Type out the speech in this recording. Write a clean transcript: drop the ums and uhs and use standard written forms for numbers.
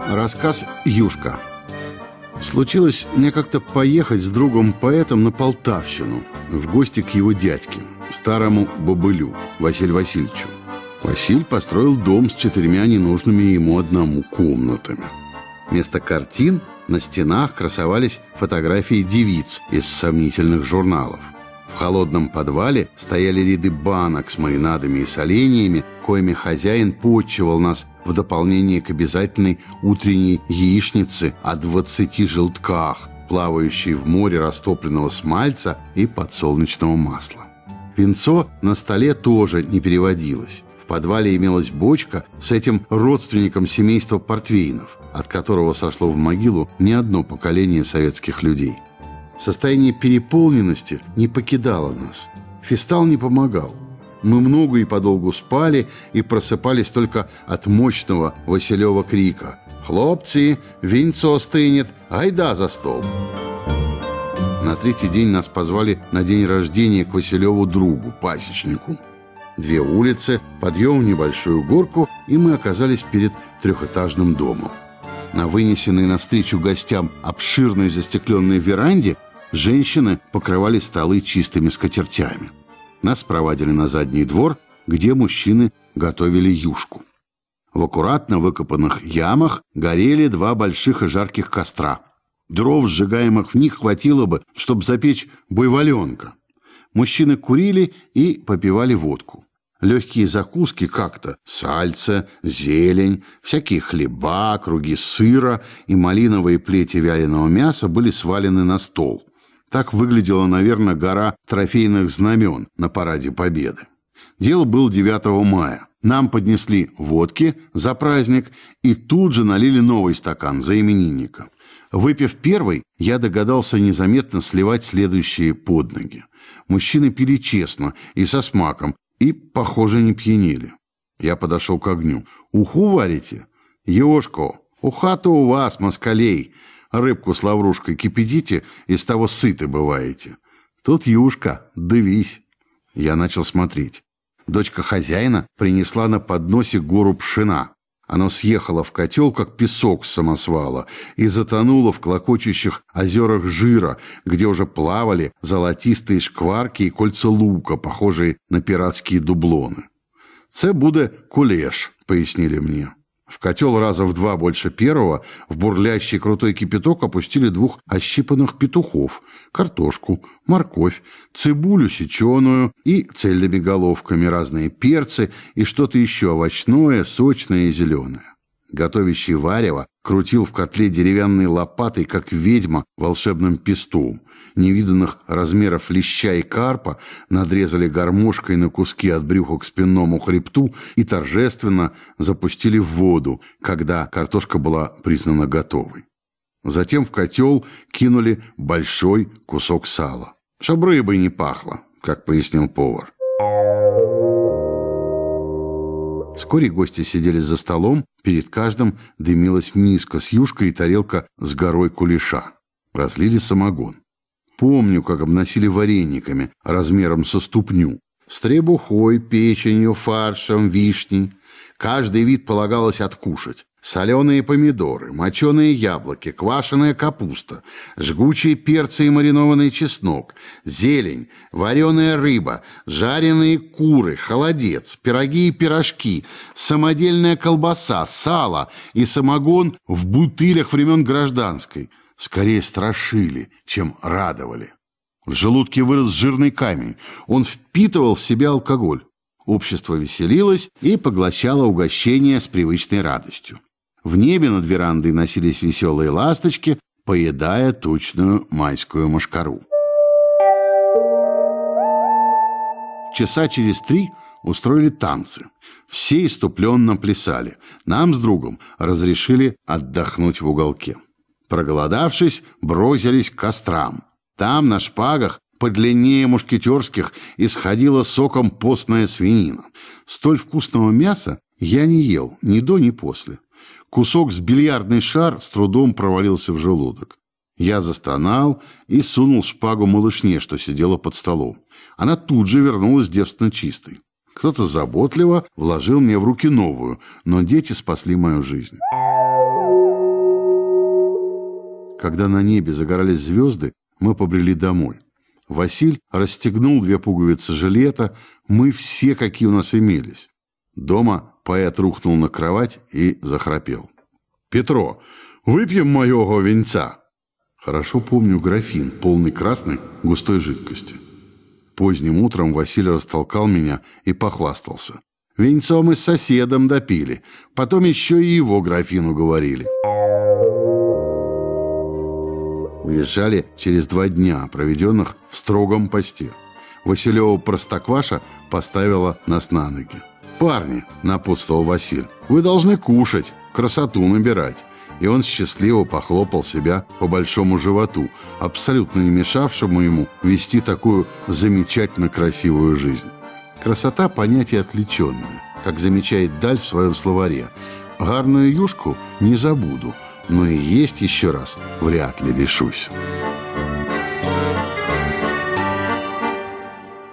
Рассказ «Юшка». Случилось мне как-то поехать с другом-поэтом на Полтавщину в гости к его дядьке, старому бобылю Василию Васильевичу. Василь построил дом с 4 ненужными ему одному комнатами. Вместо картин на стенах красовались фотографии девиц из сомнительных журналов. В холодном подвале стояли ряды банок с маринадами и соленьями, коими хозяин почивал нас в дополнение к обязательной утренней яичнице о 20 желтках, плавающей в море растопленного смальца и подсолнечного масла. Винцо на столе тоже не переводилось. В подвале имелась бочка с этим родственником семейства Портвейнов, от которого сошло в могилу не одно поколение советских людей. Состояние переполненности не покидало нас. Фистал не помогал. Мы много и подолгу спали и просыпались только от мощного Василева крика: «Хлопцы, винцо стынет, айда за стол!» На 3-й день нас позвали на день рождения к Василеву другу, пасечнику. 2 улицы, подъем в небольшую горку, и мы оказались перед 3-этажным домом. На вынесенной навстречу гостям обширной застекленной веранде женщины покрывали столы чистыми скатертями. Нас проводили на задний двор, где мужчины готовили юшку. В аккуратно выкопанных ямах горели 2 больших и жарких костра. Дров, сжигаемых в них, хватило бы, чтобы запечь буйволенка. Мужчины курили и попивали водку. Легкие закуски как-то: сальце, зелень, всякие хлеба, круги сыра и малиновые плети вяленого мяса были свалены на стол. Так выглядела, наверное, гора трофейных знамен на параде Победы. Дело было 9 мая. Нам поднесли водки за праздник и тут же налили новый стакан за именинника. Выпив первый, я догадался незаметно сливать следующие под ноги. Мужчины пили честно и со смаком, и, похоже, не пьянели. Я подошел к огню. «Уху варите?» «Ешко, уха-то у вас, москалей. Рыбку с лаврушкой кипятите, из того сыты бываете». «Тут юшка, дывись». Я начал смотреть. Дочка хозяина принесла на подносе гору пшена. Оно съехало в котел, как песок с самосвала, и затонуло в клокочущих озерах жира, где уже плавали золотистые шкварки и кольца лука, похожие на пиратские дублоны. «Це буде кулеш», — пояснили мне. В котел раза в 2 больше первого в бурлящий крутой кипяток опустили 2 ощипанных петухов, картошку, морковь, цибулю сеченую и цельными головками, разные перцы и что-то еще овощное, сочное и зеленое. Готовящий варево крутил в котле деревянной лопатой, как ведьма, волшебным пестом. Невиданных размеров леща и карпа надрезали гармошкой на куски от брюха к спинному хребту и торжественно запустили в воду, когда картошка была признана готовой. Затем в котел кинули большой кусок сала. «Чтоб рыбой не пахло», как пояснил повар. Вскоре гости сидели за столом, перед каждым дымилась миска с юшкой и тарелка с горой кулеша. Разлили самогон. Помню, как обносили варениками размером со ступню, с требухой, печенью, фаршем, вишней. Каждый вид полагалось откушать. Соленые помидоры, моченые яблоки, квашеная капуста, жгучие перцы и маринованный чеснок, зелень, вареная рыба, жареные куры, холодец, пироги и пирожки, самодельная колбаса, сало и самогон в бутылях времен гражданской. Скорее страшили, чем радовали. В желудке вырос жирный камень. Он впитывал в себя алкоголь. Общество веселилось и поглощало угощение с привычной радостью. В небе над верандой носились веселые ласточки, поедая тучную майскую мошкару. Часа через 3 устроили танцы. Все иступленно плясали. Нам с другом разрешили отдохнуть в уголке. Проголодавшись, бросились к кострам. Там на шпагах подлиннее мушкетерских исходила соком постная свинина. Столь вкусного мяса я не ел ни до, ни после. Кусок с бильярдный шар с трудом провалился в желудок. Я застонал и сунул шпагу малышне, что сидела под столом. Она тут же вернулась девственно чистой. Кто-то заботливо вложил мне в руки новую, но дети спасли мою жизнь. Когда на небе загорались звезды, мы побрели домой. Василь расстегнул 2 пуговицы жилета, мы все, какие у нас имелись. Дома поэт рухнул на кровать и захрапел. «Петро, выпьем моего винца!» Хорошо помню графин, полный красной густой жидкости. Поздним утром Василий растолкал меня и похвастался. Винцо мы с соседом допили, потом еще и его графин уговорили. Уезжали через 2 дня, проведенных в строгом посте. Василева Простокваша поставила нас на ноги. «Парни», — напутствовал Василь, — «вы должны кушать, красоту набирать». И он счастливо похлопал себя по большому животу, абсолютно не мешавшему ему вести такую замечательно красивую жизнь. Красота — понятие отвлеченное, как замечает Даль в своем словаре. «Гарную юшку не забуду, но и есть еще раз вряд ли решусь».